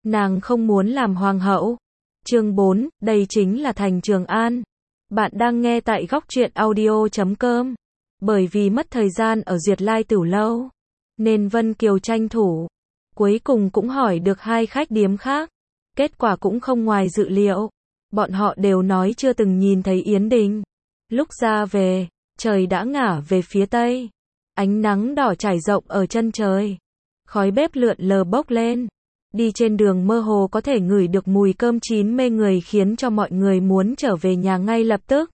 Nàng không muốn làm hoàng hậu. Chương 4, đây chính là thành Trường An. Bạn đang nghe tại góc truyện audio.com. Bởi vì mất thời gian ở Duyệt Lai Tửu Lâu, nên Vân Kiều tranh thủ. Cuối cùng cũng hỏi được hai khách điếm khác. Kết quả cũng không ngoài dự liệu. Bọn họ đều nói chưa từng nhìn thấy Yến Đình. Lúc ra về, trời đã ngả về phía tây. Ánh nắng đỏ trải rộng ở chân trời. Khói bếp lượn lờ bốc lên. Đi trên đường mơ hồ có thể ngửi được mùi cơm chín mê người khiến cho mọi người muốn trở về nhà ngay lập tức.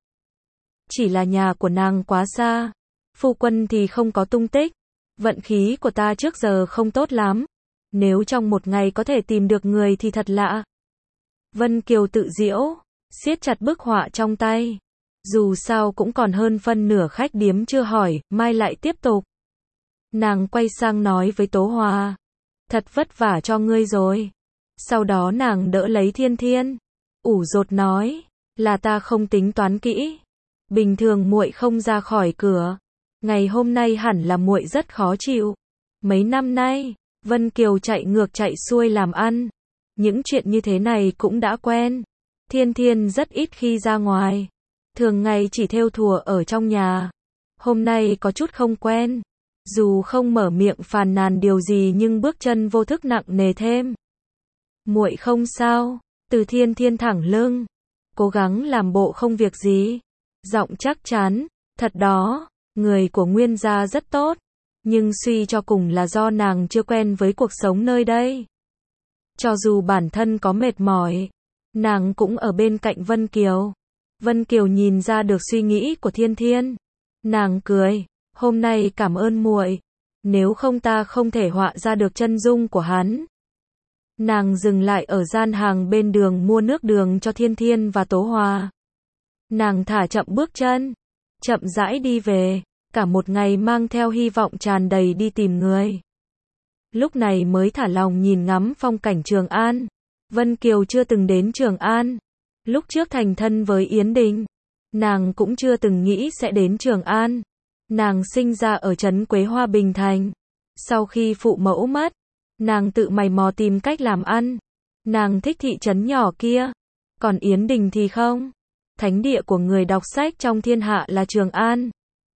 Chỉ là nhà của nàng quá xa. Phu quân thì không có tung tích. Vận khí của ta trước giờ không tốt lắm. Nếu trong một ngày có thể tìm được người thì thật lạ. Vân Kiều tự giễu, siết chặt bức họa trong tay. Dù sao cũng còn hơn phân nửa khách điếm chưa hỏi, mai lại tiếp tục. Nàng quay sang nói với Tố Hòa. Thật vất vả cho ngươi rồi. Sau đó nàng đỡ lấy Thiên Thiên. Ủ rột nói, là ta không tính toán kỹ. Bình thường muội không ra khỏi cửa. Ngày hôm nay hẳn là muội rất khó chịu. Mấy năm nay, Vân Kiều chạy ngược chạy xuôi làm ăn. Những chuyện như thế này cũng đã quen. Thiên Thiên rất ít khi ra ngoài. Thường ngày chỉ thêu thùa ở trong nhà. Hôm nay có chút không quen. Dù không mở miệng phàn nàn điều gì nhưng bước chân vô thức nặng nề thêm. Muội không sao. Từ Thiên Thiên thẳng lưng. Cố gắng làm bộ không việc gì. Giọng chắc chắn. Thật đó, người của Nguyên gia rất tốt. Nhưng suy cho cùng là do nàng chưa quen với cuộc sống nơi đây. Cho dù bản thân có mệt mỏi, nàng cũng ở bên cạnh Vân Kiều. Vân Kiều nhìn ra được suy nghĩ của Thiên Thiên. Nàng cười, hôm nay cảm ơn muội. Nếu không ta không thể họa ra được chân dung của hắn. Nàng dừng lại ở gian hàng bên đường mua nước đường cho Thiên Thiên và Tố Hòa. Nàng thả chậm bước chân, chậm rãi đi về, cả một ngày mang theo hy vọng tràn đầy đi tìm người. Lúc này mới thả lòng nhìn ngắm phong cảnh Trường An. Vân Kiều chưa từng đến Trường An. Lúc trước thành thân với Yến Đình, nàng cũng chưa từng nghĩ sẽ đến Trường An. Nàng sinh ra ở trấn Quế Hoa Bình Thành. Sau khi phụ mẫu mất, nàng tự mày mò tìm cách làm ăn. Nàng thích thị trấn nhỏ kia. Còn Yến Đình thì không. Thánh địa của người đọc sách trong thiên hạ là Trường An.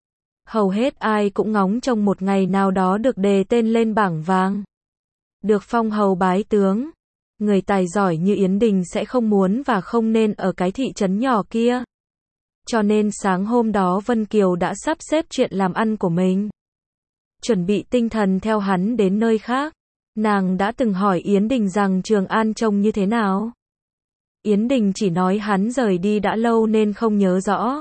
Hầu hết ai cũng ngóng trông một ngày nào đó được đề tên lên bảng vàng. Được phong hầu bái tướng. Người tài giỏi như Yến Đình sẽ không muốn và không nên ở cái thị trấn nhỏ kia. Cho nên sáng hôm đó Vân Kiều đã sắp xếp chuyện làm ăn của mình. Chuẩn bị tinh thần theo hắn đến nơi khác. Nàng đã từng hỏi Yến Đình rằng Trường An trông như thế nào. Yến Đình chỉ nói hắn rời đi đã lâu nên không nhớ rõ.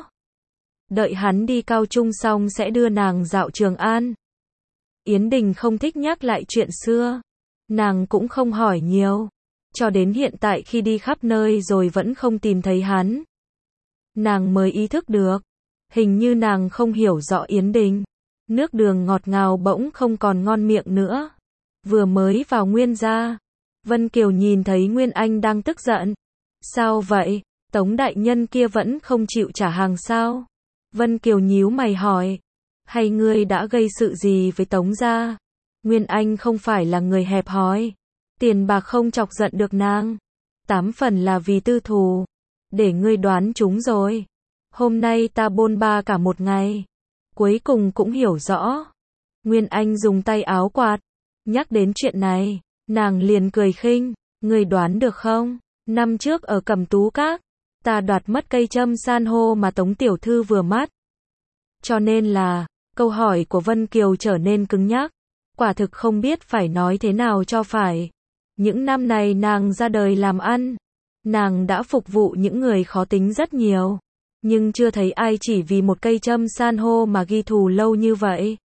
Đợi hắn đi cao trung xong sẽ đưa nàng dạo Trường An. Yến Đình không thích nhắc lại chuyện xưa. Nàng cũng không hỏi nhiều. Cho đến hiện tại khi đi khắp nơi rồi vẫn không tìm thấy hắn. Nàng mới ý thức được. Hình như nàng không hiểu rõ Yến Đình. Nước đường ngọt ngào bỗng không còn ngon miệng nữa. Vừa mới vào Nguyên gia, Vân Kiều nhìn thấy Nguyên Anh đang tức giận. Sao vậy? Tống đại nhân kia vẫn không chịu trả hàng sao? Vân Kiều nhíu mày hỏi. Hay ngươi đã gây sự gì với Tống gia? Nguyên Anh không phải là người hẹp hòi. Tiền bạc không chọc giận được nàng. 8 phần là vì tư thù. Để ngươi đoán chúng rồi. Hôm nay ta bôn ba cả một ngày. Cuối cùng cũng hiểu rõ. Nguyên Anh dùng tay áo quạt. Nhắc đến chuyện này, nàng liền cười khinh. Ngươi đoán được không? Năm trước ở Cẩm Tú Các, ta đoạt mất cây châm san hô mà Tống tiểu thư vừa mất. Cho nên là, câu hỏi của Vân Kiều trở nên cứng nhắc. Quả thực không biết phải nói thế nào cho phải. Những năm này nàng ra đời làm ăn. Nàng đã phục vụ những người khó tính rất nhiều. Nhưng chưa thấy ai chỉ vì một cây châm san hô mà ghi thù lâu như vậy.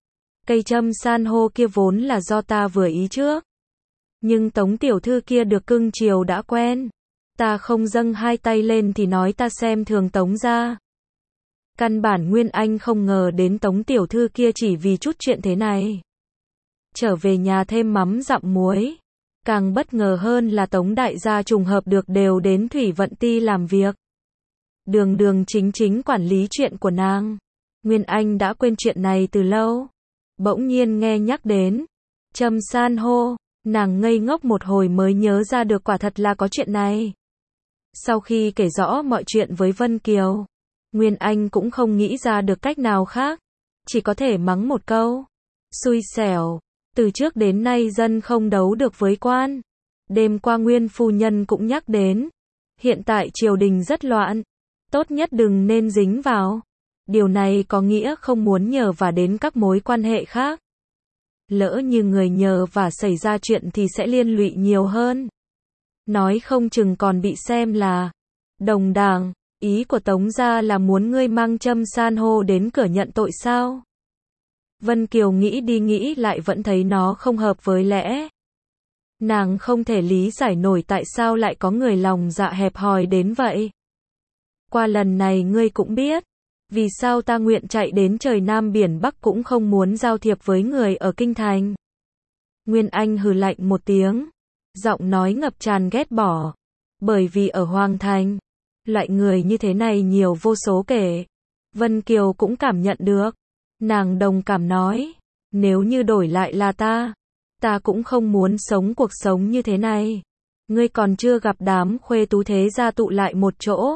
Cây châm san hô kia vốn là do ta vừa ý trước. Nhưng Tống tiểu thư kia được cưng chiều đã quen. Ta không dâng hai tay lên thì nói ta xem thường Tống gia. Căn bản Nguyên Anh không ngờ đến Tống tiểu thư kia chỉ vì chút chuyện thế này. Trở về nhà thêm mắm dặm muối. Càng bất ngờ hơn là Tống đại gia trùng hợp được đều đến Thủy Vận Ti làm việc. Đường đường chính chính quản lý chuyện của nàng. Nguyên Anh đã quên chuyện này từ lâu. Bỗng nhiên nghe nhắc đến châm san hô. Nàng ngây ngốc một hồi mới nhớ ra được quả thật là có chuyện này. Sau khi kể rõ mọi chuyện với Vân Kiều, Nguyên Anh cũng không nghĩ ra được cách nào khác, chỉ có thể mắng một câu. Xui xẻo, từ trước đến nay dân không đấu được với quan. Đêm qua Nguyên phu nhân cũng nhắc đến, hiện tại triều đình rất loạn, tốt nhất đừng nên dính vào. Điều này có nghĩa không muốn nhờ vả đến các mối quan hệ khác. Lỡ như người nhờ vả xảy ra chuyện thì sẽ liên lụy nhiều hơn. Nói không chừng còn bị xem là đồng đảng. Ý của Tống gia là muốn ngươi mang châm san hô đến cửa nhận tội sao? Vân Kiều nghĩ đi nghĩ lại vẫn thấy nó không hợp với lẽ. Nàng không thể lý giải nổi tại sao lại có người lòng dạ hẹp hòi đến vậy. Qua lần này ngươi cũng biết, vì sao ta nguyện chạy đến trời Nam biển Bắc cũng không muốn giao thiệp với người ở kinh thành. Nguyên Anh hừ lạnh một tiếng, giọng nói ngập tràn ghét bỏ. Bởi vì ở Hoàng Thành, loại người như thế này nhiều vô số kể. Vân Kiều cũng cảm nhận được. Nàng đồng cảm nói, nếu như đổi lại là ta cũng không muốn sống cuộc sống như thế này. Ngươi còn chưa gặp đám khuê tú thế gia tụ lại một chỗ.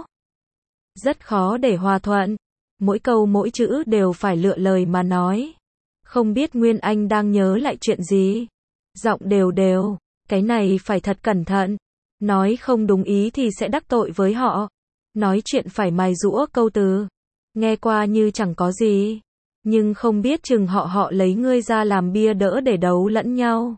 Rất khó để hòa thuận. Mỗi câu mỗi chữ đều phải lựa lời mà nói. Không biết Nguyên Anh đang nhớ lại chuyện gì. Giọng đều đều, cái này phải thật cẩn thận. Nói không đúng ý thì sẽ đắc tội với họ. Nói chuyện phải mài giũa câu từ. Nghe qua như chẳng có gì. Nhưng không biết chừng họ lấy ngươi ra làm bia đỡ để đấu lẫn nhau.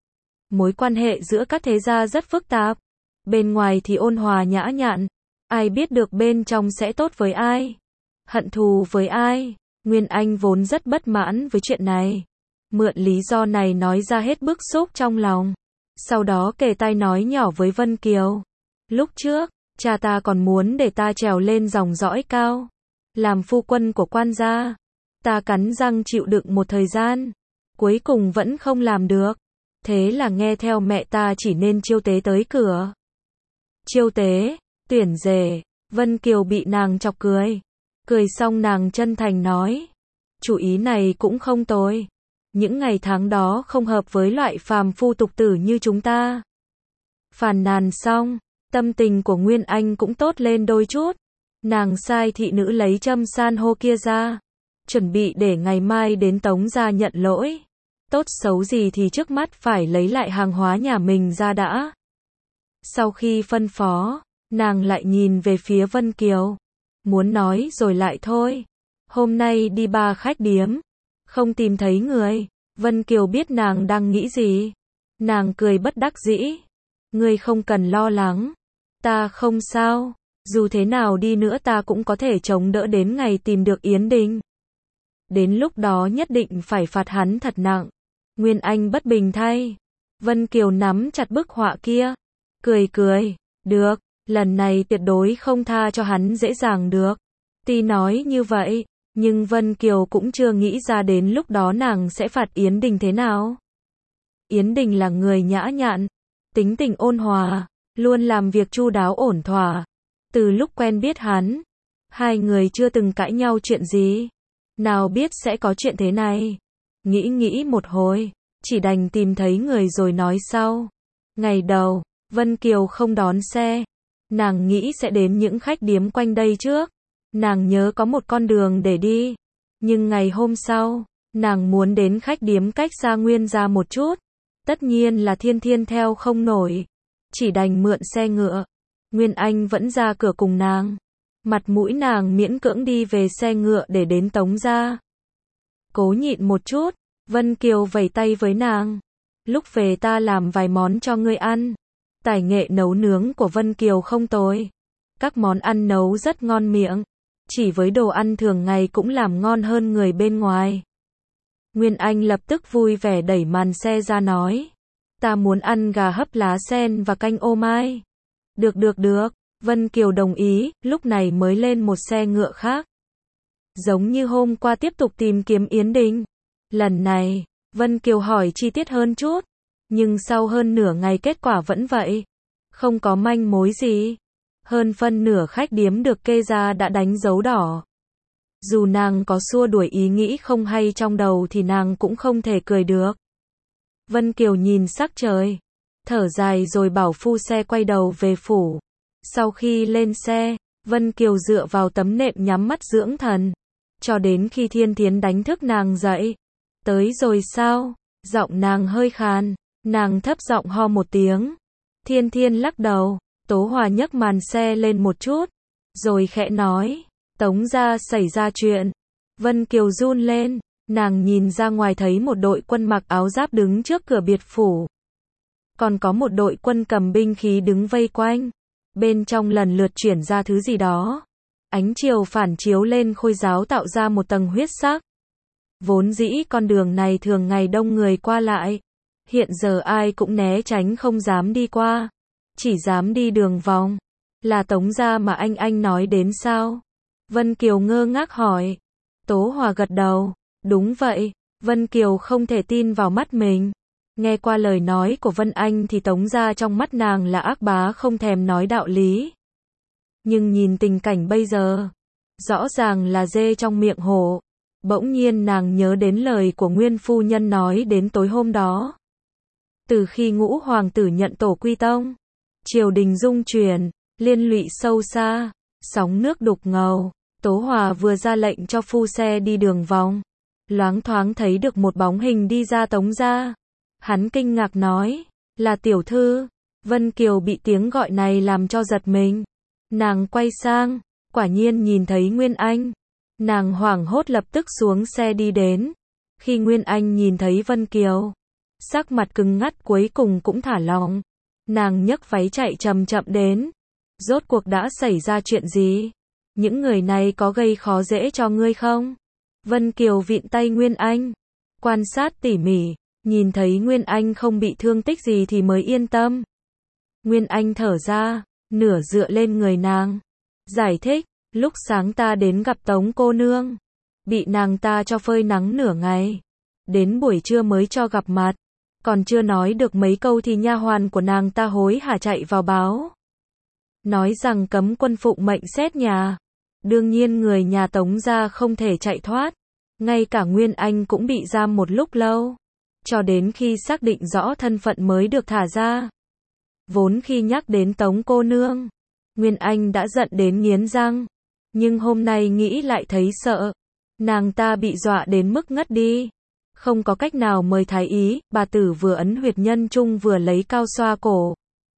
Mối quan hệ giữa các thế gia rất phức tạp. Bên ngoài thì ôn hòa nhã nhặn. Ai biết được bên trong sẽ tốt với ai. Hận thù với ai. Nguyên Anh vốn rất bất mãn với chuyện này. Mượn lý do này nói ra hết bức xúc trong lòng. Sau đó kề tai nói nhỏ với Vân Kiều. Lúc trước, cha ta còn muốn để ta trèo lên dòng dõi cao. Làm phu quân của quan gia. Ta cắn răng chịu đựng một thời gian. Cuối cùng vẫn không làm được. Thế là nghe theo mẹ ta chỉ nên chiêu tế tới cửa. Chiêu tế, tuyển rể. Vân Kiều bị nàng chọc cười. Cười xong nàng chân thành nói. Chủ ý này cũng không tồi. Những ngày tháng đó không hợp với loại phàm phu tục tử như chúng ta. Phàn nàn xong, tâm tình của Nguyên Anh cũng tốt lên đôi chút. Nàng sai thị nữ lấy châm san hô kia ra. Chuẩn bị để ngày mai đến Tống gia nhận lỗi. Tốt xấu gì thì trước mắt phải lấy lại hàng hóa nhà mình ra đã. Sau khi phân phó, nàng lại nhìn về phía Vân Kiều. Muốn nói rồi lại thôi. Hôm nay đi 3 khách điếm. Không tìm thấy người. Vân Kiều biết nàng đang nghĩ gì. Nàng cười bất đắc dĩ. Ngươi không cần lo lắng. Ta không sao. Dù thế nào đi nữa ta cũng có thể chống đỡ đến ngày tìm được Yến Đình. Đến lúc đó nhất định phải phạt hắn thật nặng. Nguyên Anh bất bình thay. Vân Kiều nắm chặt bức họa kia. Cười cười. Được, lần này tuyệt đối không tha cho hắn dễ dàng được. Tuy nói như vậy, nhưng Vân Kiều cũng chưa nghĩ ra đến lúc đó nàng sẽ phạt Yến Đình thế nào. Yến Đình là người nhã nhặn, tính tình ôn hòa, luôn làm việc chu đáo ổn thỏa. Từ lúc quen biết hắn, hai người chưa từng cãi nhau chuyện gì. Nào biết sẽ có chuyện thế này. Nghĩ một hồi, chỉ đành tìm thấy người rồi nói sau. Ngày đầu, Vân Kiều không đón xe. Nàng nghĩ sẽ đến những khách điếm quanh đây trước. Nàng nhớ có một con đường để đi. Nhưng ngày hôm sau, nàng muốn đến khách điếm cách xa Nguyên gia một chút. Tất nhiên là Thiên Thiên theo không nổi. Chỉ đành mượn xe ngựa. Nguyên Anh vẫn ra cửa cùng nàng. Mặt mũi nàng miễn cưỡng đi về xe ngựa để đến Tống gia. Cố nhịn một chút, Vân Kiều vẫy tay với nàng. Lúc về ta làm vài món cho ngươi ăn. Tài nghệ nấu nướng của Vân Kiều không tồi. Các món ăn nấu rất ngon miệng. Chỉ với đồ ăn thường ngày cũng làm ngon hơn người bên ngoài. Nguyên Anh lập tức vui vẻ đẩy màn xe ra nói. Ta muốn ăn gà hấp lá sen và canh ô mai. Được. Vân Kiều đồng ý, lúc này mới lên một xe ngựa khác. Giống như hôm qua tiếp tục tìm kiếm Yến Đình. Lần này, Vân Kiều hỏi chi tiết hơn chút. Nhưng sau hơn nửa ngày kết quả vẫn vậy. Không có manh mối gì. Hơn phân nửa khách điếm được kê ra đã đánh dấu đỏ. Dù nàng có xua đuổi ý nghĩ không hay trong đầu thì nàng cũng không thể cười được. Vân Kiều nhìn sắc trời, thở dài rồi bảo phu xe quay đầu về phủ. Sau khi lên xe, Vân Kiều dựa vào tấm nệm nhắm mắt dưỡng thần, cho đến khi Thiên Thiến đánh thức nàng dậy. Tới rồi sao? Giọng nàng hơi khàn, nàng thấp giọng ho một tiếng. Thiên Thiên lắc đầu, Tố Hòa nhấc màn xe lên một chút, rồi khẽ nói, Tống gia xảy ra chuyện. Vân Kiều run lên, nàng nhìn ra ngoài thấy một đội quân mặc áo giáp đứng trước cửa biệt phủ. Còn có một đội quân cầm binh khí đứng vây quanh. Bên trong lần lượt chuyển ra thứ gì đó. Ánh chiều phản chiếu lên khôi giáo tạo ra một tầng huyết sắc. Vốn dĩ con đường này thường ngày đông người qua lại. Hiện giờ ai cũng né tránh không dám đi qua. Chỉ dám đi đường vòng. Là Tống gia mà anh nói đến sao? Vân Kiều ngơ ngác hỏi. Tố Hòa gật đầu. Đúng vậy. Vân Kiều không thể tin vào mắt mình. Nghe qua lời nói của Vân Anh thì Tống gia trong mắt nàng là ác bá không thèm nói đạo lý. Nhưng nhìn tình cảnh bây giờ, rõ ràng là dê trong miệng hổ. Bỗng nhiên nàng nhớ đến lời của Nguyên phu nhân nói đến tối hôm đó. Từ khi Ngũ hoàng tử nhận tổ quy tông, triều đình rung chuyển, liên lụy sâu xa, sóng nước đục ngầu. Tố Hòa vừa ra lệnh cho phu xe đi đường vòng, loáng thoáng thấy được một bóng hình đi ra Tống gia. Hắn kinh ngạc nói, là tiểu thư. Vân Kiều bị tiếng gọi này làm cho giật mình. Nàng quay sang, quả nhiên nhìn thấy Nguyên Anh. Nàng hoảng hốt lập tức xuống xe đi đến. Khi Nguyên Anh nhìn thấy Vân Kiều, sắc mặt cứng ngắt cuối cùng cũng thả lỏng. Nàng nhấc váy chạy chậm chậm đến. Rốt cuộc đã xảy ra chuyện gì? Những người này có gây khó dễ cho ngươi không? Vân Kiều vịn tay Nguyên Anh, quan sát tỉ mỉ. Nhìn thấy Nguyên Anh không bị thương tích gì thì mới yên tâm. Nguyên Anh thở ra, nửa dựa lên người nàng. Giải thích, lúc sáng ta đến gặp Tống cô nương. Bị nàng ta cho phơi nắng nửa ngày. Đến buổi trưa mới cho gặp mặt. Còn chưa nói được mấy câu thì nha hoàn của nàng ta hối hả chạy vào báo. Nói rằng cấm quân phụng mệnh xét nhà. Đương nhiên người nhà Tống gia không thể chạy thoát. Ngay cả Nguyên Anh cũng bị giam một lúc lâu. Cho đến khi xác định rõ thân phận mới được thả ra. Vốn khi nhắc đến Tống cô nương, Nguyên Anh đã giận đến nghiến răng. Nhưng hôm nay nghĩ lại thấy sợ. Nàng ta bị dọa đến mức ngất đi. Không có cách nào mời thái ý, bà tử vừa ấn huyệt nhân trung vừa lấy cao xoa cổ.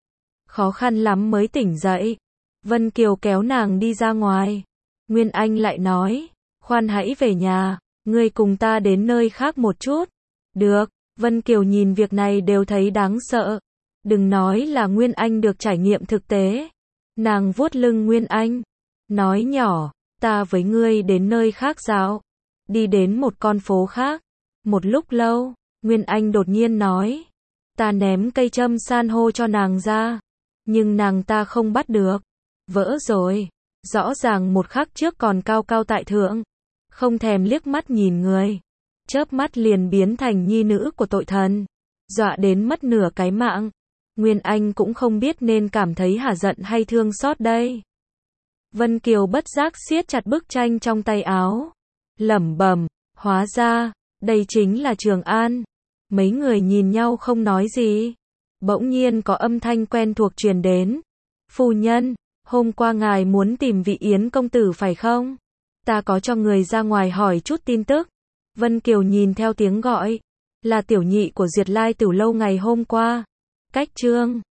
Khó khăn lắm mới tỉnh dậy. Vân Kiều kéo nàng đi ra ngoài. Nguyên Anh lại nói, khoan hãy về nhà, ngươi cùng ta đến nơi khác một chút. Được, Vân Kiều nhìn việc này đều thấy đáng sợ. Đừng nói là Nguyên Anh được trải nghiệm thực tế. Nàng vuốt lưng Nguyên Anh, nói nhỏ, ta với ngươi đến nơi khác dạo. Đi đến một con phố khác. Một lúc lâu, Nguyên Anh đột nhiên nói, ta ném cây châm san hô cho nàng ra. Nhưng nàng ta không bắt được. Vỡ rồi. Rõ ràng một khắc trước còn cao cao tại thượng. Không thèm liếc mắt nhìn người. Chớp mắt liền biến thành nhi nữ của tội thần. Dọa đến mất nửa cái mạng. Nguyên Anh cũng không biết nên cảm thấy hả giận hay thương xót đây. Vân Kiều bất giác siết chặt bức tranh trong tay áo. Lẩm bẩm, hóa ra, đây chính là Trường An. Mấy người nhìn nhau không nói gì. Bỗng nhiên có âm thanh quen thuộc truyền đến. Phu nhân, hôm qua ngài muốn tìm vị Yến công tử phải không? Ta có cho người ra ngoài hỏi chút tin tức. Vân Kiều nhìn theo tiếng gọi. Là tiểu nhị của Duyệt Lai Tửu lâu ngày hôm qua. Cách chương